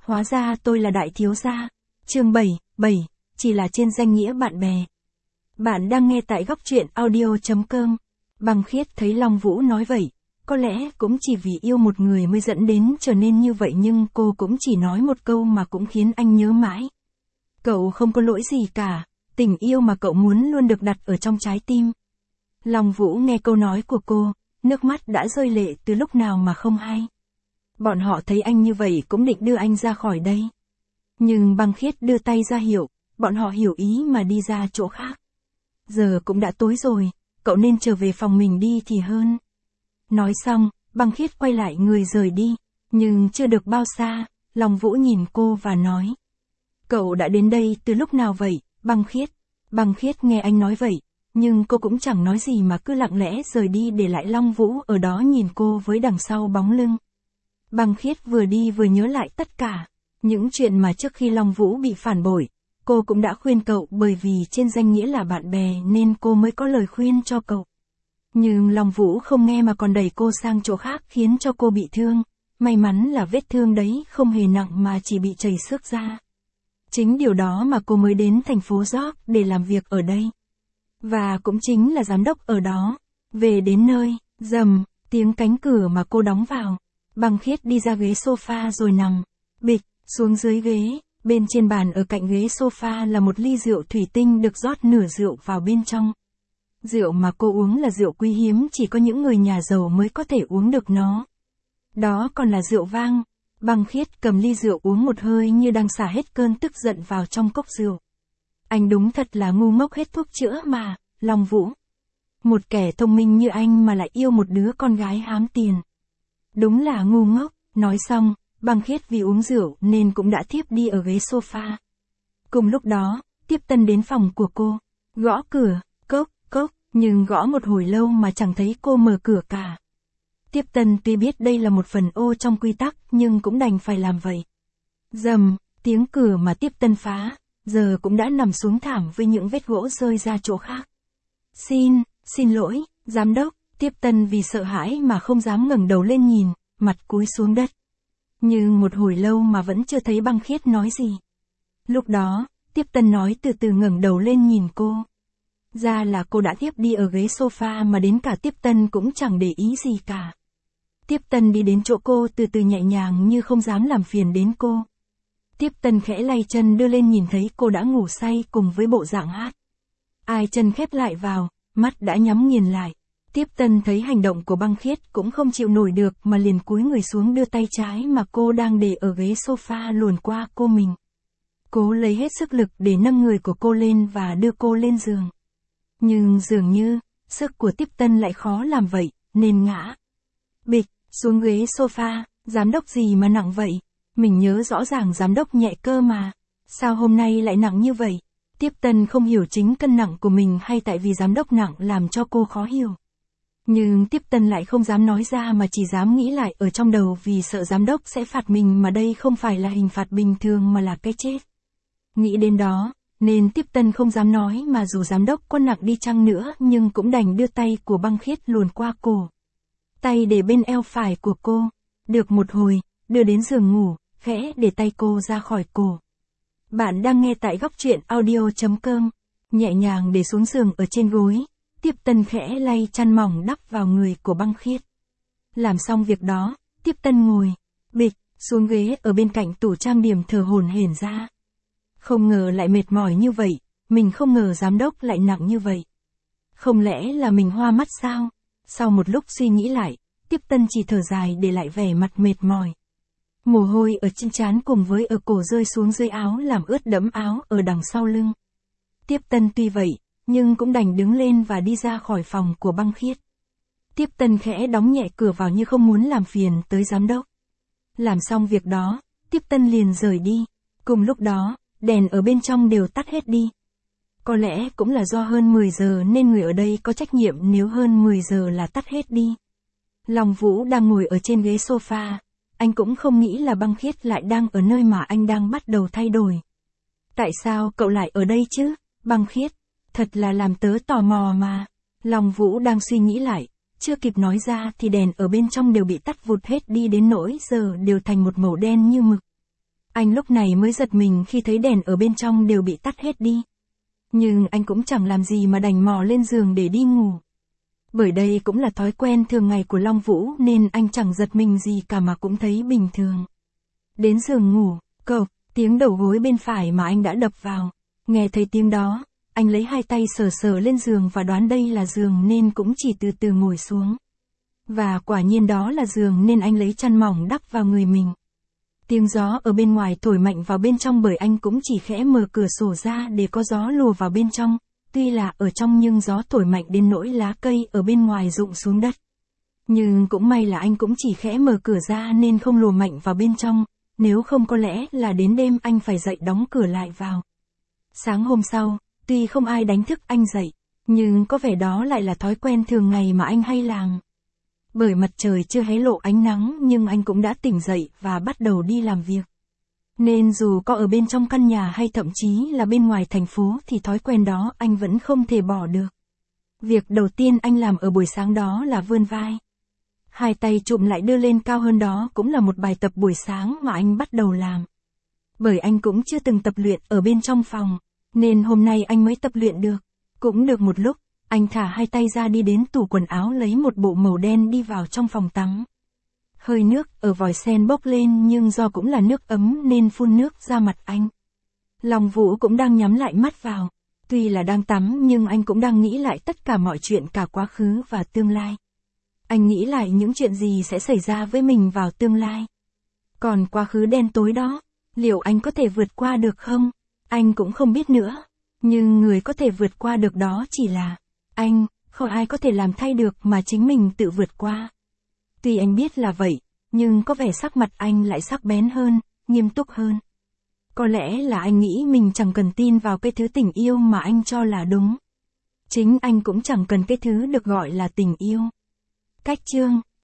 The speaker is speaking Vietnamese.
hóa ra tôi là đại thiếu gia. Chương 7, chỉ là trên danh nghĩa bạn bè. Bạn đang nghe tại góc truyện audio.com. Băng Khiết thấy Long Vũ nói vậy, có lẽ cũng chỉ vì yêu một người mới dẫn đến trở nên như vậy, nhưng cô cũng chỉ nói một câu mà cũng khiến anh nhớ mãi. Cậu không có lỗi gì cả, tình yêu mà cậu muốn luôn được đặt ở trong trái tim. Long Vũ nghe câu nói của cô, nước mắt đã rơi lệ từ lúc nào mà không hay. Bọn họ thấy anh như vậy cũng định đưa anh ra khỏi đây. Nhưng Băng Khiết đưa tay ra hiệu, bọn họ hiểu ý mà đi ra chỗ khác. Giờ cũng đã tối rồi, cậu nên trở về phòng mình đi thì hơn. Nói xong, Băng Khiết quay lại người rời đi, nhưng chưa được bao xa, Long Vũ nhìn cô và nói. Cậu đã đến đây từ lúc nào vậy, Băng Khiết? Băng Khiết nghe anh nói vậy, nhưng cô cũng chẳng nói gì mà cứ lặng lẽ rời đi để lại Long Vũ ở đó nhìn cô với đằng sau bóng lưng. Băng Khiết vừa đi vừa nhớ lại tất cả, những chuyện mà trước khi Long Vũ bị phản bội, cô cũng đã khuyên cậu, bởi vì trên danh nghĩa là bạn bè nên cô mới có lời khuyên cho cậu. Nhưng Long Vũ không nghe mà còn đẩy cô sang chỗ khác khiến cho cô bị thương, may mắn là vết thương đấy không hề nặng mà chỉ bị chảy xước ra. Chính điều đó mà cô mới đến thành phố York để làm việc ở đây. Và cũng chính là giám đốc ở đó. Về đến nơi, rầm, tiếng cánh cửa mà cô đóng vào. Băng Khiết đi ra ghế sofa rồi nằm, bịch, xuống dưới ghế. Bên trên bàn ở cạnh ghế sofa là một ly rượu thủy tinh được rót nửa rượu vào bên trong. Rượu mà cô uống là rượu quý hiếm, chỉ có những người nhà giàu mới có thể uống được nó. Đó còn là rượu vang. Băng Khiết cầm ly rượu uống một hơi như đang xả hết cơn tức giận vào trong cốc rượu. Anh đúng thật là ngu ngốc hết thuốc chữa mà, Long Vũ. Một kẻ thông minh như anh mà lại yêu một đứa con gái hám tiền. Đúng là ngu ngốc. Nói xong, Băng Khiết vì uống rượu nên cũng đã thiếp đi ở ghế sofa. Cùng lúc đó, Tiếp Tân đến phòng của cô, gõ cửa, cốc, cốc, nhưng gõ một hồi lâu mà chẳng thấy cô mở cửa cả. Tiếp Tân tuy biết đây là một phần ô trong quy tắc nhưng cũng đành phải làm vậy. Rầm, tiếng cửa mà Tiếp Tân phá, giờ cũng đã nằm xuống thảm với những vết gỗ rơi ra chỗ khác. Xin lỗi, giám đốc. Tiếp Tân vì sợ hãi mà không dám ngẩng đầu lên nhìn, mặt cúi xuống đất. Nhưng một hồi lâu mà vẫn chưa thấy Băng Khiết nói gì. Lúc đó, Tiếp Tân nói từ từ ngẩng đầu lên nhìn cô. Ra là cô đã thiếp đi ở ghế sofa mà đến cả Tiếp Tân cũng chẳng để ý gì cả. Tiếp Tân đi đến chỗ cô từ từ nhẹ nhàng như không dám làm phiền đến cô. Tiếp Tân khẽ lay chân đưa lên nhìn thấy cô đã ngủ say cùng với bộ dạng hát. Ai chân khép lại vào, mắt đã nhắm nghiền lại. Tiếp Tân thấy hành động của Băng Khiết cũng không chịu nổi được mà liền cúi người xuống đưa tay trái mà cô đang để ở ghế sofa luồn qua cô mình. Cố lấy hết sức lực để nâng người của cô lên và đưa cô lên giường. Nhưng dường như, sức của Tiếp Tân lại khó làm vậy, nên ngã. Bịch, xuống ghế sofa, giám đốc gì mà nặng vậy? Mình nhớ rõ ràng giám đốc nhẹ cơ mà. Sao hôm nay lại nặng như vậy? Tiếp Tân không hiểu chính cân nặng của mình hay tại vì giám đốc nặng làm cho cô khó hiểu. Nhưng Tiếp Tân lại không dám nói ra mà chỉ dám nghĩ lại ở trong đầu vì sợ giám đốc sẽ phạt mình mà đây không phải là hình phạt bình thường mà là cái chết. Nghĩ đến đó, nên Tiếp Tân không dám nói mà dù giám đốc có nặng đi chăng nữa nhưng cũng đành đưa tay của Băng Khiết luồn qua cổ. Tay để bên eo phải của cô, được một hồi, đưa đến giường ngủ, khẽ để tay cô ra khỏi cổ. Bạn đang nghe tại góc truyện audio.com, nhẹ nhàng để xuống giường ở trên gối. Tiếp Tân khẽ lay chăn mỏng đắp vào người của Băng Khiết. Làm xong việc đó, Tiếp Tân ngồi, bịch, xuống ghế ở bên cạnh tủ trang điểm thở hổn hển ra. Không ngờ lại mệt mỏi như vậy, mình không ngờ giám đốc lại nặng như vậy. Không lẽ là mình hoa mắt sao? Sau một lúc suy nghĩ lại, Tiếp Tân chỉ thở dài để lại vẻ mặt mệt mỏi. Mồ hôi ở trên trán cùng với ở cổ rơi xuống dưới áo làm ướt đẫm áo ở đằng sau lưng. Tiếp Tân tuy vậy, nhưng cũng đành đứng lên và đi ra khỏi phòng của Băng Khiết. Tiếp Tân khẽ đóng nhẹ cửa vào như không muốn làm phiền tới giám đốc. Làm xong việc đó, Tiếp Tân liền rời đi. Cùng lúc đó, đèn ở bên trong đều tắt hết đi. Có lẽ cũng là do hơn 10 giờ nên người ở đây có trách nhiệm nếu hơn 10 giờ là tắt hết đi. Long Vũ đang ngồi ở trên ghế sofa. Anh cũng không nghĩ là Băng Khiết lại đang ở nơi mà anh đang bắt đầu thay đổi. Tại sao cậu lại ở đây chứ, Băng Khiết? Thật là làm tớ tò mò mà. Long Vũ đang suy nghĩ lại, chưa kịp nói ra thì đèn ở bên trong đều bị tắt vụt hết đi đến nỗi giờ đều thành một màu đen như mực. Anh lúc này mới giật mình khi thấy đèn ở bên trong đều bị tắt hết đi. Nhưng anh cũng chẳng làm gì mà đành mò lên giường để đi ngủ. Bởi đây cũng là thói quen thường ngày của Long Vũ nên anh chẳng giật mình gì cả mà cũng thấy bình thường. Đến giường ngủ, cộc, tiếng đầu gối bên phải mà anh đã đập vào. Nghe thấy tiếng đó, anh lấy hai tay sờ sờ lên giường và đoán đây là giường nên cũng chỉ từ từ ngồi xuống. Và quả nhiên đó là giường nên anh lấy chăn mỏng đắp vào người mình. Tiếng gió ở bên ngoài thổi mạnh vào bên trong bởi anh cũng chỉ khẽ mở cửa sổ ra để có gió lùa vào bên trong. Tuy là ở trong nhưng gió thổi mạnh đến nỗi lá cây ở bên ngoài rụng xuống đất. Nhưng cũng may là anh cũng chỉ khẽ mở cửa ra nên không lùa mạnh vào bên trong, nếu không có lẽ là đến đêm anh phải dậy đóng cửa lại vào. Sáng hôm sau, tuy không ai đánh thức anh dậy, nhưng có vẻ đó lại là thói quen thường ngày mà anh hay làm. Bởi mặt trời chưa hé lộ ánh nắng nhưng anh cũng đã tỉnh dậy và bắt đầu đi làm việc. Nên dù có ở bên trong căn nhà hay thậm chí là bên ngoài thành phố thì thói quen đó anh vẫn không thể bỏ được. Việc đầu tiên anh làm ở buổi sáng đó là vươn vai. Hai tay chụm lại đưa lên cao hơn đó cũng là một bài tập buổi sáng mà anh bắt đầu làm. Bởi anh cũng chưa từng tập luyện ở bên trong phòng, nên hôm nay anh mới tập luyện được. Cũng được một lúc, anh thả hai tay ra đi đến tủ quần áo lấy một bộ màu đen đi vào trong phòng tắm. Hơi nước ở vòi sen bốc lên nhưng do cũng là nước ấm nên phun nước ra mặt anh. Long Vũ cũng đang nhắm lại mắt vào. Tuy là đang tắm nhưng anh cũng đang nghĩ lại tất cả mọi chuyện cả quá khứ và tương lai. Anh nghĩ lại những chuyện gì sẽ xảy ra với mình vào tương lai. Còn quá khứ đen tối đó, liệu anh có thể vượt qua được không? Anh cũng không biết nữa. Nhưng người có thể vượt qua được đó chỉ là anh, không ai có thể làm thay được mà chính mình tự vượt qua. Tuy anh biết là vậy, nhưng có vẻ sắc mặt anh lại sắc bén hơn, nghiêm túc hơn. Có lẽ là anh nghĩ mình chẳng cần tin vào cái thứ tình yêu mà anh cho là đúng. Chính anh cũng chẳng cần cái thứ được gọi là tình yêu. Cách chương